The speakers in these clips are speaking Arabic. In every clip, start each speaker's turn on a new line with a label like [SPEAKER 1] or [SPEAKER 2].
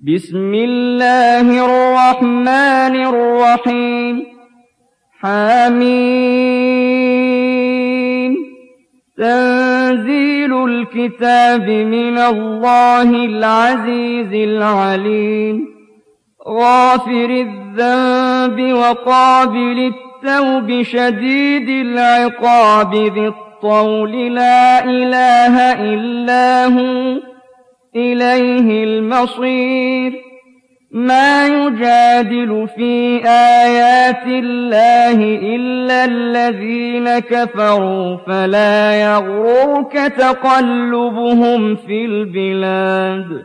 [SPEAKER 1] بسم الله الرحمن الرحيم حميم تنزيل الكتاب من الله العزيز العليم غافر الذنب وقابل التوب شديد العقاب ذي الطول لا إله إلا هو إليه المصير ما يجادل في آيات الله إلا الذين كفروا فلا يغررك تقلبهم في البلاد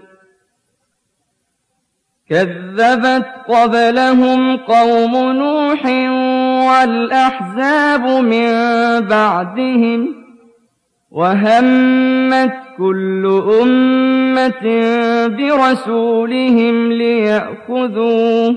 [SPEAKER 1] كذبت قبلهم قوم نوح والأحزاب من بعدهم وهمت كل أمة برسولهم ليأخذوه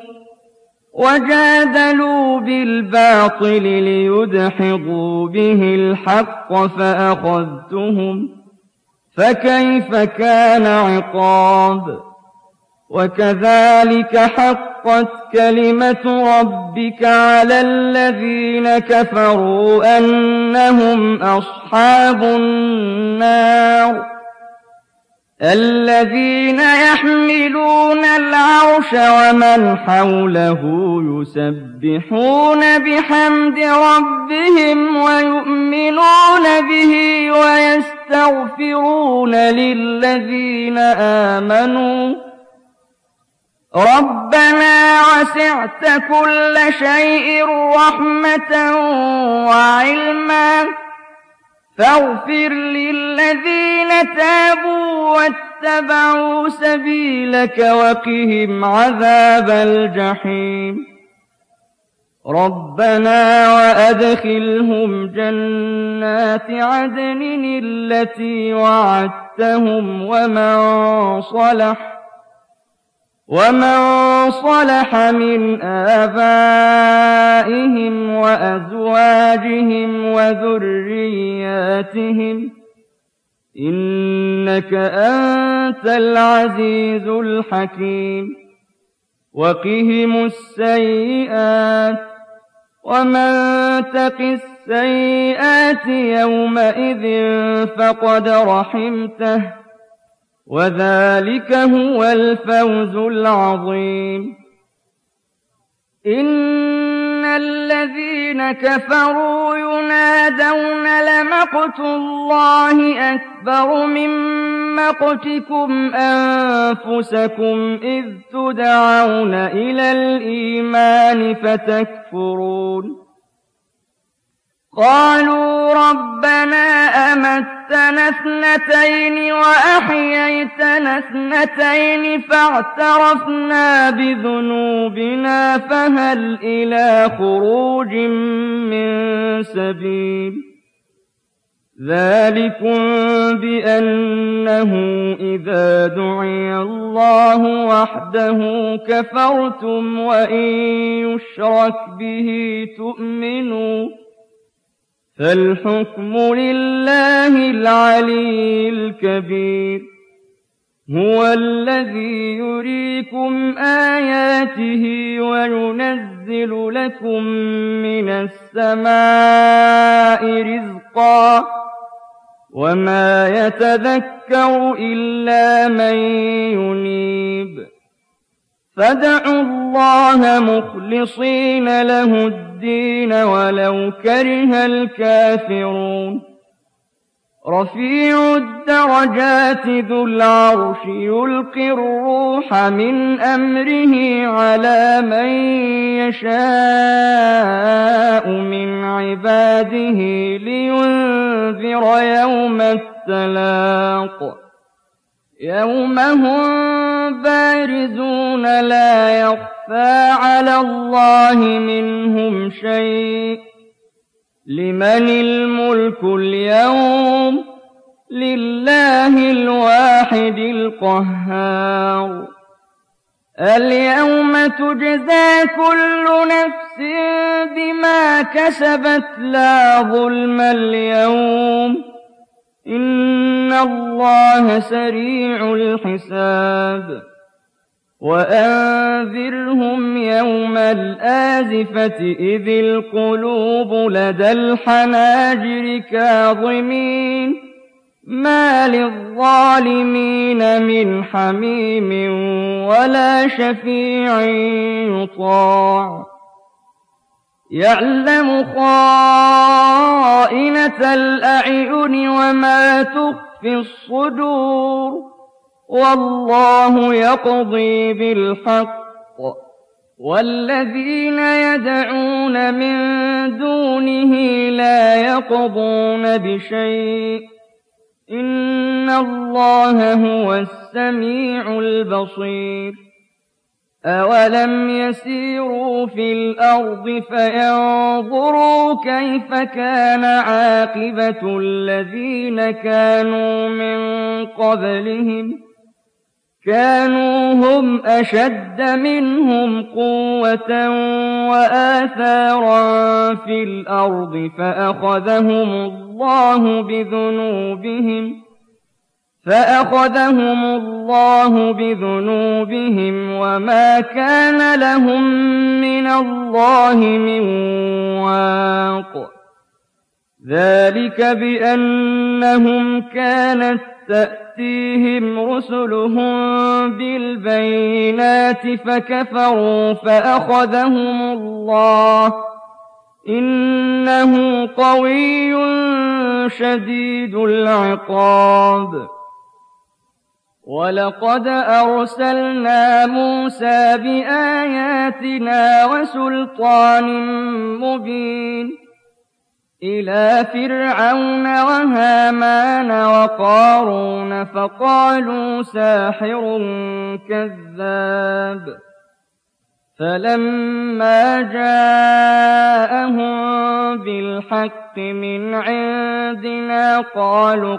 [SPEAKER 1] وجادلوا بالباطل ليدحضوا به الحق فأخذتهم فكيف كان عقاب وكذلك حقت كلمة ربك على الذين كفروا أنهم أصحاب النار الذين يحملون العرش ومن حوله يسبحون بحمد ربهم ويؤمنون به ويستغفرون للذين آمنوا ربنا وسعت كل شيء رحمة وعلما فاغفر للذين تابوا واتبعوا سبيلك وقهم عذاب الجحيم ربنا وأدخلهم جنات عدن التي وعدتهم ومن صلح من آبائهم وأزواجهم وذرياتهم إنك أنت العزيز الحكيم وقهم السيئات ومن تق السيئات يومئذ فقد رحمته وذلك هو الفوز العظيم إن الذين كفروا ينادون لمقت الله أكبر من مقتكم أنفسكم إذ تدعون إلى الإيمان فتكفرون قالوا ربنا أمتنا اثنتين وأحييتنا اثنتين فاعترفنا بذنوبنا فهل إلى خروج من سبيل ذلكم بأنه إذا دعي الله وحده كفرتم وإن يشرك به تؤمنوا فالحكم لله العلي الكبير هو الذي يريكم آياته وينزل لكم من السماء رزقا وما يتذكر إلا من ينيب فادعوا الله مخلصين له الدين ولو كره الكافرون رفيع الدرجات ذو العرش يلقي الروح من أمره على من يشاء من عباده لينذر يوم التلاق يوم هم بارزون لا يخفى على الله منهم شيء لمن الملك اليوم لله الواحد القهار اليوم تجزى كل نفس بما كسبت لا ظلم اليوم إن الله سريع الحساب وأنذرهم يوم الآزفة إذ القلوب لدى الحناجر كاظمين ما للظالمين من حميم ولا شفيع يطاع يعلم خائنة الأعين وما تخفي الصدور والله يقضي بالحق والذين يدعون من دونه لا يقضون بشيء إن الله هو السميع البصير أولم يسيروا في الأرض فينظروا كيف كان عاقبة الذين كانوا من قبلهم كانوا هم أشد منهم قوة وآثارا في الأرض فأخذهم الله بذنوبهم وما كان لهم من الله من واق ذلك بأنهم كانت تأتيهم رسلهم بالبينات فكفروا فأخذهم الله إنه قوي شديد العقاب ولقد أرسلنا موسى بآياتنا وسلطان مبين إلى فرعون وهامان وقارون فقالوا ساحر كذاب فلما جاءهم بالحق من عندنا قالوا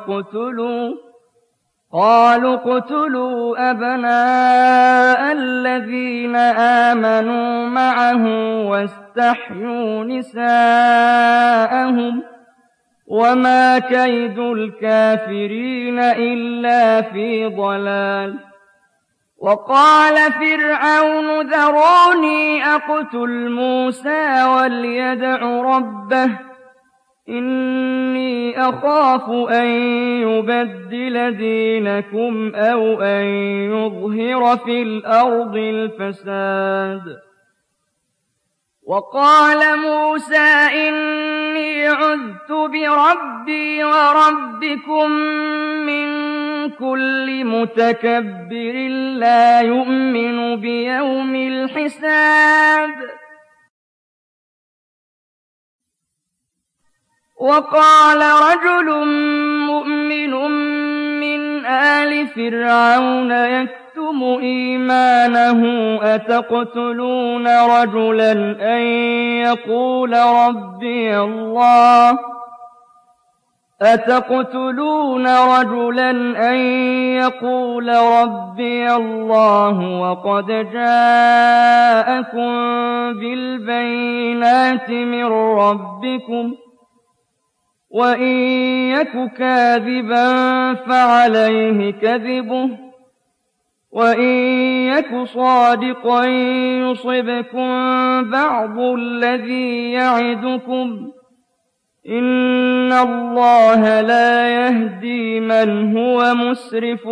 [SPEAKER 1] اقتلوا أبناء الذين آمنوا معه واستحيوا نساءهم وما كيد الكافرين إلا في ضلال وقال فرعون ذروني أقتل موسى وليدع ربه إني أخاف أن يبدل دينكم أو أن يظهر في الأرض الفساد وقال موسى إني عذت بربي وربكم من كل متكبر لا يؤمن بيوم الحساب وقال رجل مؤمن من آل فرعون يكتم إيمانه أتقتلون رجلا أن يقول ربي الله وقد جاءكم بالبينات من ربكم وإن يك كاذبا فعليه كذبه وإن يك صادقا يصبكم بعض الذي يعدكم إن الله لا يهدي من هو مسرف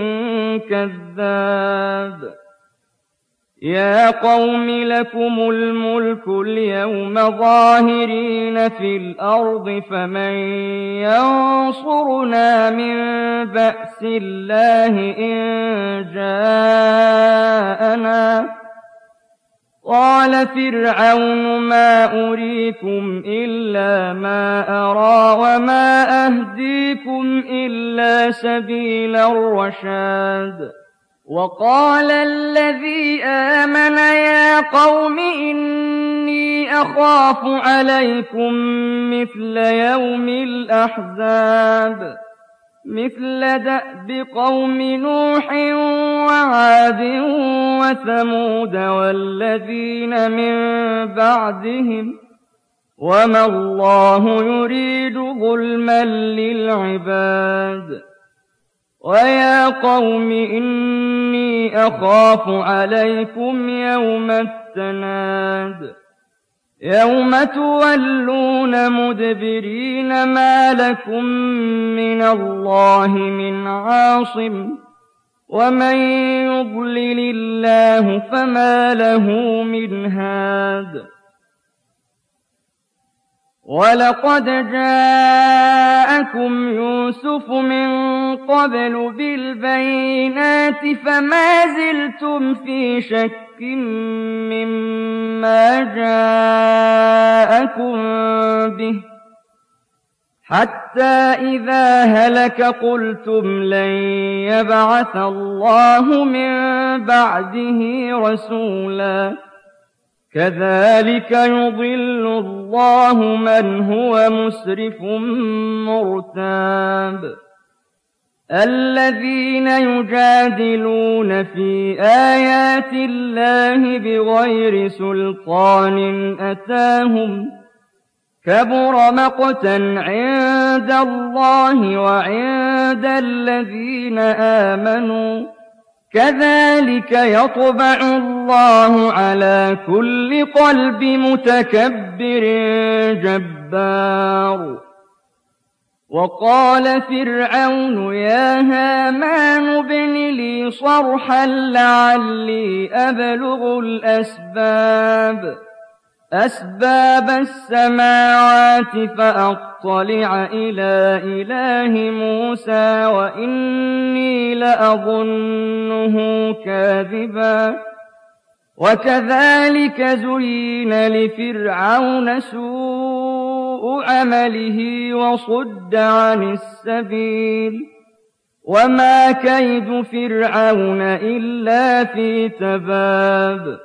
[SPEAKER 1] كذاب يا قوم لكم الملك اليوم ظاهرين في الأرض فمن ينصرنا من بأس الله إن جاءنا قال فرعون ما أريكم إلا ما أرى وما أهديكم إلا سبيل الرشاد وقال الذي آمن يا قوم إني أخاف عليكم مثل يوم الأحزاب مثل دأب قوم نوح وعاد وثمود والذين من بعدهم وما الله يريد ظلما للعباد ويا قوم إني أخاف عليكم يوم التناد يوم تولون مدبرين ما لكم من الله من عاصم ومن يضلل الله فما له من هاد ولقد جاءكم يوسف من قبل بالبينات فما زلتم في شك مما جاءكم به حتى إذا هلك قلتم لن يبعث الله من بعده رسولا كذلك يضل الله من هو مسرف مرتاب الذين يجادلون في آيات الله بغير سلطان أتاهم كبر مقتا عند الله وعند الذين آمنوا كذلك يطبع الله على كل قلب متكبر جبار وقال فرعون يا هامان ابن لي صرحا لعلي أبلغ أسباب السماوات فأطلع إلى إله موسى وإني لأظنه كاذبا وكذلك زين لفرعون سوء عمله وصد عن السبيل وما كيد فرعون إلا في تباب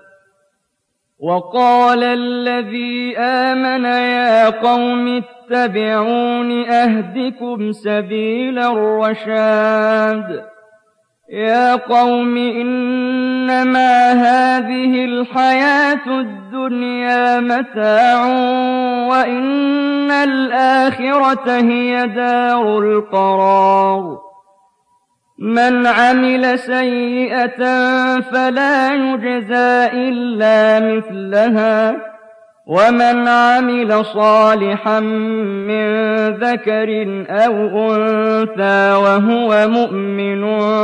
[SPEAKER 1] وقال الذي آمن يا قوم اتبعون أهدكم سبيل الرشاد يا قوم إنما هذه الحياة الدنيا متاع وإن الآخرة هي دار القرار من عمل سيئة فلا يجزى إلا مثلها ومن عمل صالحا من ذكر أو أنثى وهو مؤمن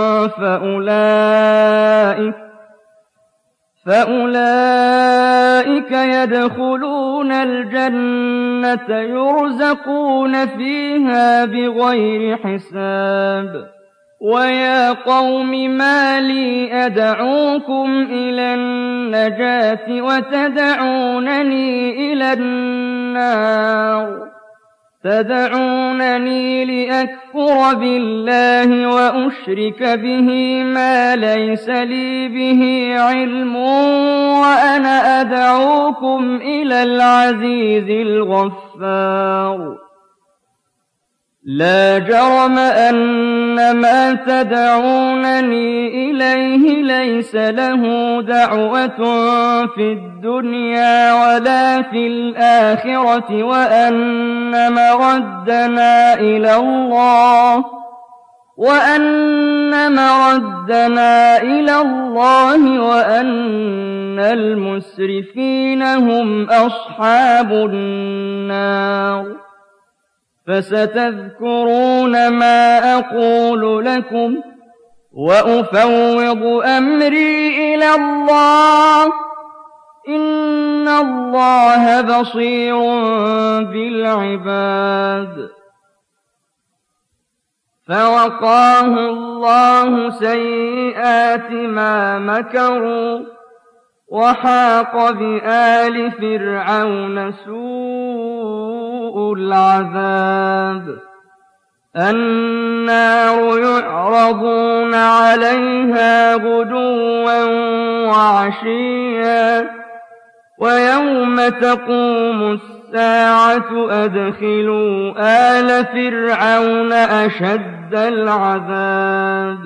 [SPEAKER 1] فأولئك يدخلون الجنة يرزقون فيها بغير حساب ويا قوم ما لي أدعوكم إلى النجاة وتدعونني إلى النار تدعونني لأكفر بالله وأشرك به ما ليس لي به علم وأنا أدعوكم إلى العزيز الغفار لا جرم أن ما تدعونني إليه ليس له دعوة في الدنيا ولا في الآخرة وأن مردنا إلى الله وأن المسرفين هم أصحاب النار فستذكرون ما أقول لكم وأفوض أمري إلى الله إن الله بصير بالعباد فوقاه الله سيئات ما مكروا وحاق بآل فرعون سوء العذاب النار يعرضون عليها غدوا وعشيا ويوم تقوم الساعة أدخلوا آل فرعون أشد العذاب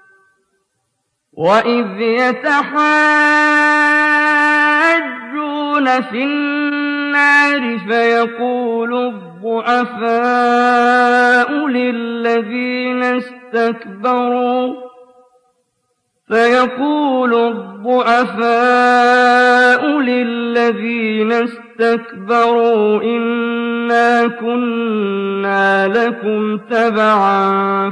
[SPEAKER 1] وإذ يتحاجون في النار فيقول الضعفاء للذين فيقول الضعفاء للذين استكبروا إنا كنا لكم تبعا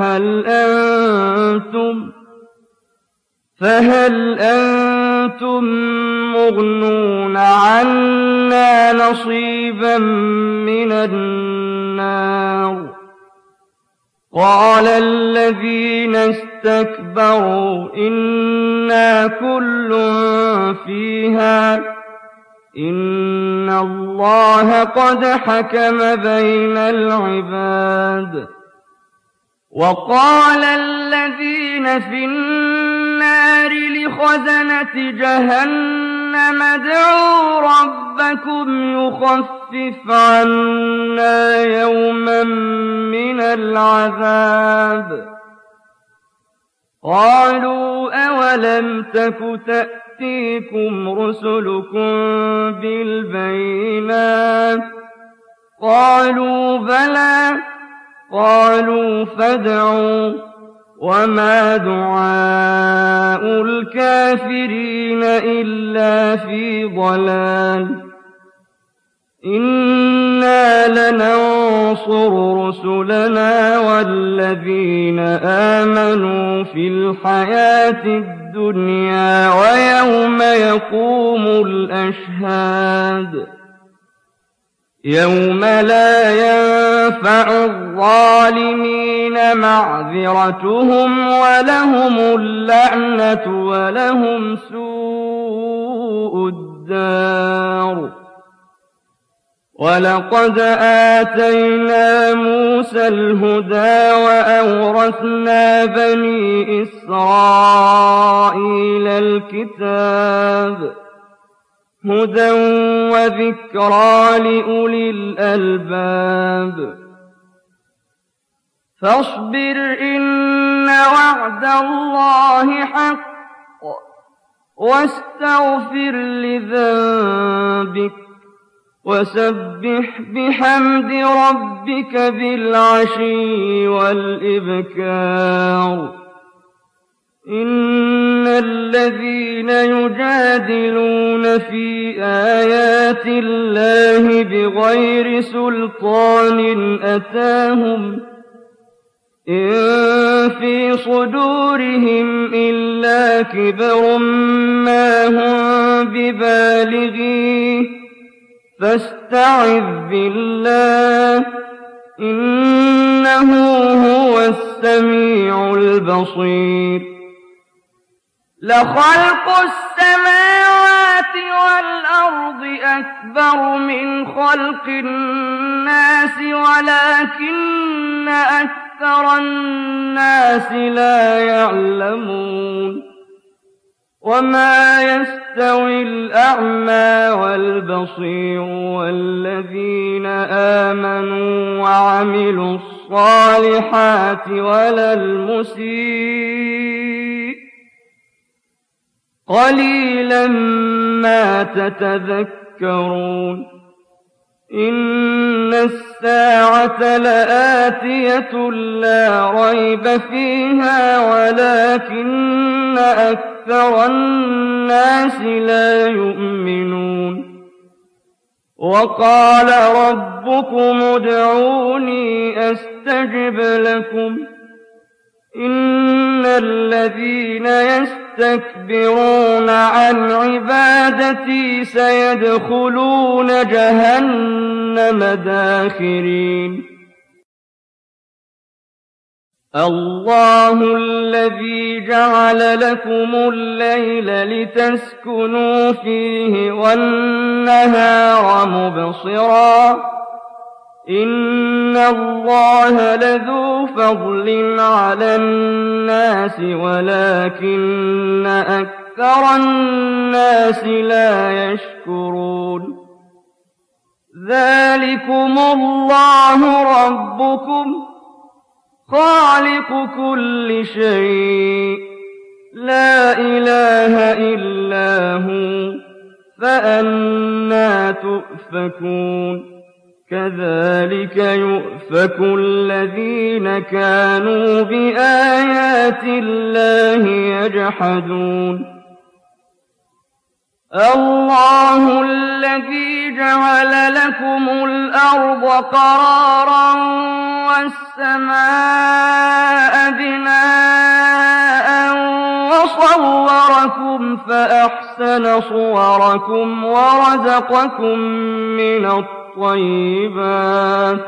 [SPEAKER 1] فهل أنتم مغنون عنا نصيبا من النار قال الذين استكبروا إنا كل فيها إن الله قد حكم بين العباد وقال الذين في النار لخزنة جهنم ادعوا ربكم يخفف عنا يوما من العذاب قالوا أولم تك تأتيكم رسلكم بالبينات قالوا بلى قالوا فادعوا وما دعاء الكافرين إلا في ضلال إنا لننصر رسلنا والذين آمنوا في الحياة الدنيا ويوم يقوم الأشهاد يوم لا ينفع الظالمين معذرتهم ولهم اللعنة ولهم سوء الدار ولقد آتينا موسى الهدى وأورثنا بني إسرائيل الكتاب هدى وذكرى لأولي الألباب فاصبر إن وعد الله حق واستغفر لذنبك وسبح بحمد ربك بالعشي والإبكار إن الذين يجادلون في آيات الله بغير سلطان أتاهم إن في صدورهم إلا كبر ما هم ببالغيه فاستعذ بالله إنه هو السميع البصير لخلق السماوات والأرض أكبر من خلق الناس ولكن أكثر الناس لا يعلمون وما يستوي الأعمى والبصير والذين آمنوا وعملوا الصالحات ولا المسيء قليلا ما تتذكرون إن الساعة لآتية لا ريب فيها ولكن أكثر الناس لا يؤمنون وقال ربكم ادعوني أستجب لكم إن الذين يستكبرون عن عبادتي سيدخلون جهنم داخرين الله الذي جعل لكم الليل لتسكنوا فيه والنهار مبصرا إن الله لذو فضل على الناس ولكن أكثر الناس لا يشكرون ذلكم الله ربكم خالق كل شيء لا إله إلا هو فأنى تؤفكون كذلك يؤفك الذين كانوا بآيات الله يجحدون الله الذي جعل لكم الأرض قرارا والسماء بناء وصوركم فأحسن صوركم ورزقكم من الطيبات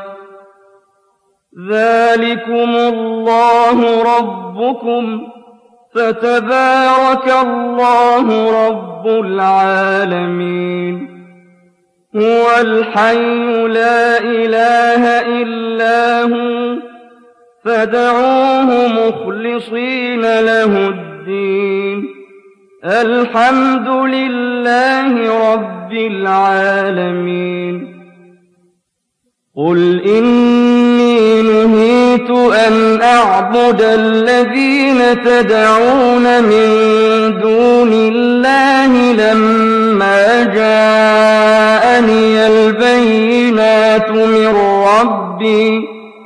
[SPEAKER 1] ذلكم الله ربكم فتبارك الله رب العالمين هو الحي لا إله إلا هو فادعوه مخلصين له الدين الحمد لله رب العالمين قل إني نهيت أن أعبد الذين تدعون من دون الله لما جاءني البينات من ربي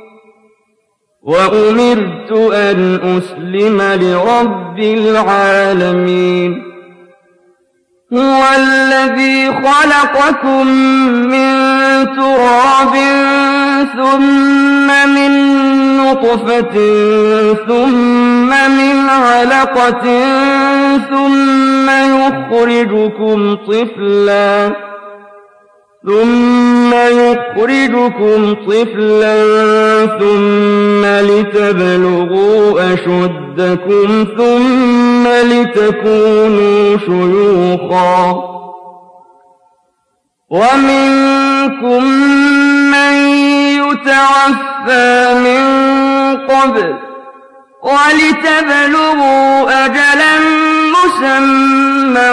[SPEAKER 1] وأمرت أن أسلم لرب العالمين هو الذي خلقكم من تراب ثم من نطفة ثم من علقة ثم يخرجكم طفلا ثم لتبلغوا أشدكم ثم لتكونوا شيوخا ومنكم من يتوفى من قبل ولتبلغوا أجلا مسمى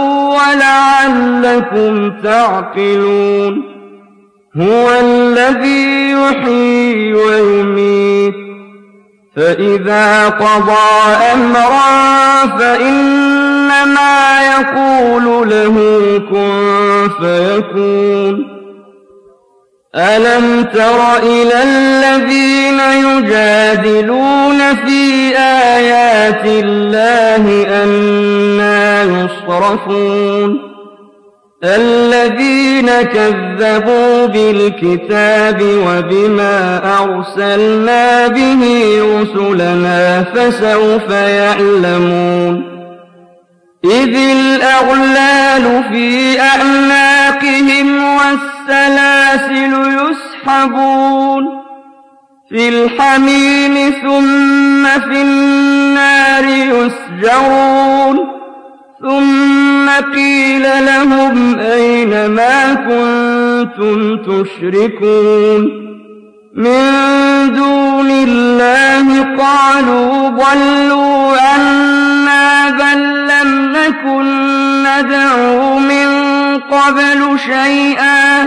[SPEAKER 1] ولعلكم تعقلون هو الذي يحيي ويميت فإذا قضى أمرا فإنما يقول له كن فيكون ألم تر إلى الذين يجادلون في آيات الله أنى يصرفون الذين كذبوا بالكتاب وبما أرسلنا به رسلنا فسوف يعلمون إذ الأغلال في أعناقهم والسلاسل يسحبون في الحميم ثم في النار يسجرون ثم قيل لهم أين ما كنتم تشركون من دون الله قالوا ضلوا عنا بل لم نكن ندعو من قبل شيئا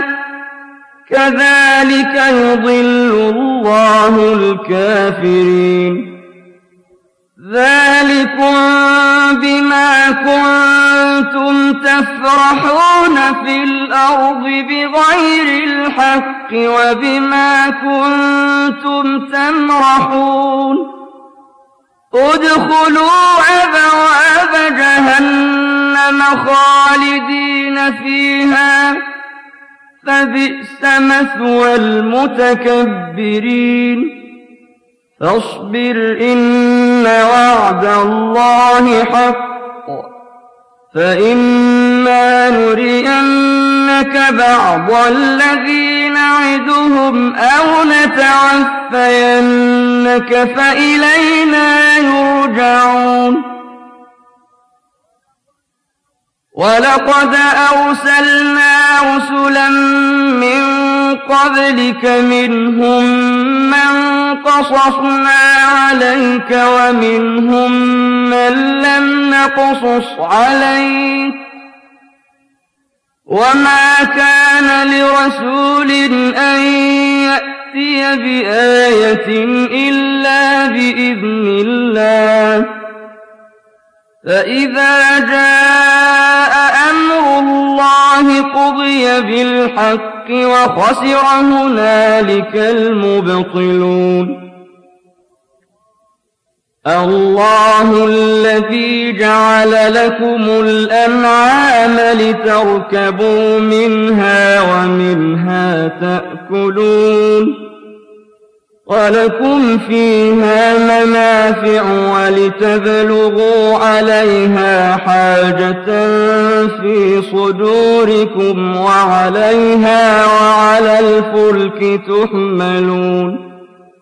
[SPEAKER 1] كذلك يضل الله الكافرين ذلكم بما كنتم تفرحون في الأرض بغير الحق وبما كنتم تمرحون ادخلوا أبواب جهنم خالدين فيها فبئس مثوى المتكبرين فاصبر إن وعد الله حق فإما نرينك بعض الذي نعدهم أو نتعفينك فإلينا يرجعون ولقد أرسلنا رسلا من قبلك منهم من قصصنا عليك ومنهم من لم نقصص عليك وما كان لرسول أن يأتي بآية إلا بإذن الله فإذا جاء أمر الله قضي بالحق وخسر هنالك المبطلون. الله الذي جعل لكم الأنعام لتركبوا منها ومنها تأكلون ولكم فيها منافع ولتبلغوا عليها حاجة في صدوركم وعليها وعلى الفلك تحملون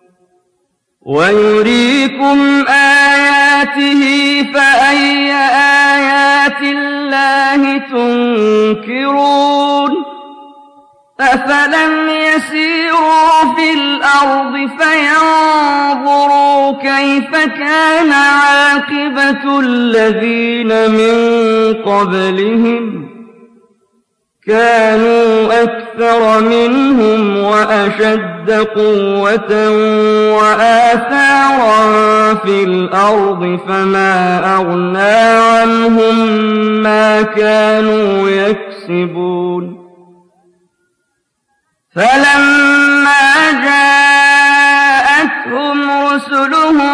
[SPEAKER 1] ويريكم آياته فأي آيات الله تنكرون أفلم يسيروا في الأرض فينظروا كيف كان عاقبة الذين من قبلهم كانوا أكثر منهم وأشد قوة وآثارا في الأرض فما أغنى عنهم ما كانوا يكسبون فلما جاءتهم رسلهم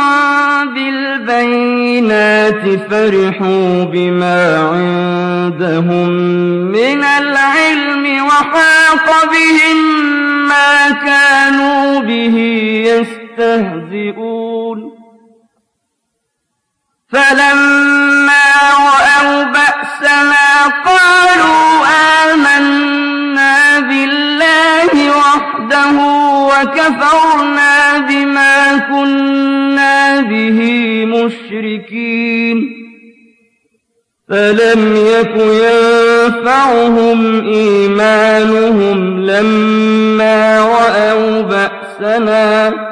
[SPEAKER 1] بالبينات فرحوا بما عندهم من العلم وحاق بهم ما كانوا به يستهزئون فلما رأوا بأسنا قالوا آمنا بالله وحده وكفرنا بما كنا به مشركين فلم يك ينفعهم إيمانهم لما رأوا بأسنا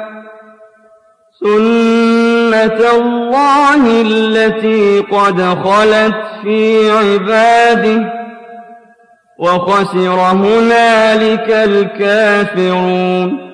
[SPEAKER 1] سنة الله التي قد خلت في عباده وخسر هنالك الكافرون